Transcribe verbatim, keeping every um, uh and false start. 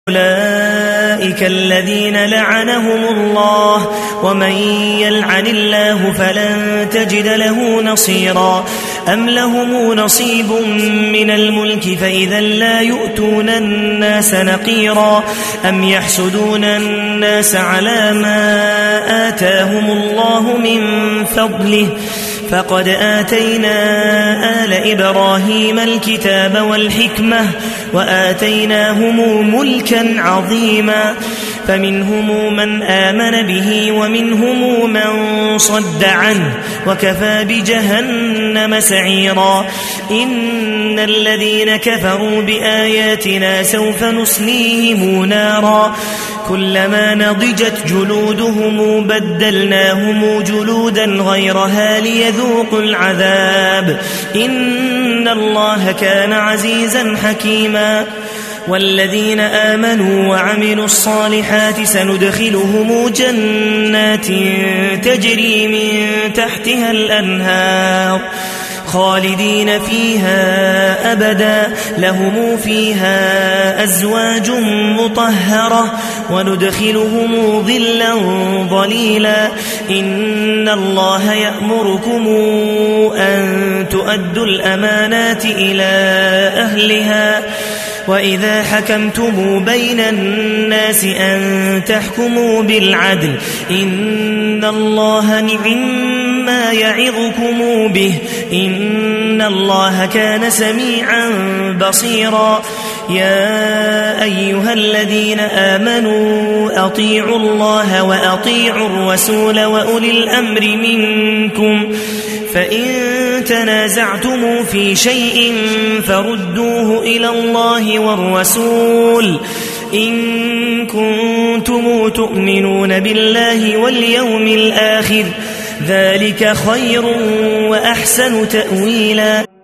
أولئك الذين لعنهم الله ومن يلعن الله فلن تجد له نصيرا أم لهم نصيب من الملك فإذا لا يؤتون الناس نقيرا أم يحسدون الناس على ما آتاهم الله من فضله فقد آتينا آل إبراهيم الكتاب والحكمة وآتيناهم ملكا عظيما فمنهم من آمن به ومنهم من صد عنه وكفى بجهنم سعيرا إن الذين كفروا بآياتنا سوف نصليهم نارا كلما نضجت جلودهم بدلناهم جلودا غيرها ليذوقوا العذاب إن الله كان عزيزا حكيما والذين آمنوا وعملوا الصالحات سندخلهم جنات تجري من تحتها الأنهار خالدين فيها أبدا لهم فيها أزواج مطهرة وندخلهم ظلا ظليلا إن الله يأمركم أن تؤدوا الأمانات إلى أهلها وإذا حكمتم بين الناس أن تحكموا بالعدل إن الله نعم ما يعظكم به إن الله كان سميعا بصيرا يا أيها الذين آمنوا أطيعوا الله وأطيعوا الرسول وأولي الأمر منكم فإن تنازعتم في شيء فردوه إلى الله والرسول إن كنتم تؤمنون بالله واليوم الآخر ذلك خير وأحسن تأويلا.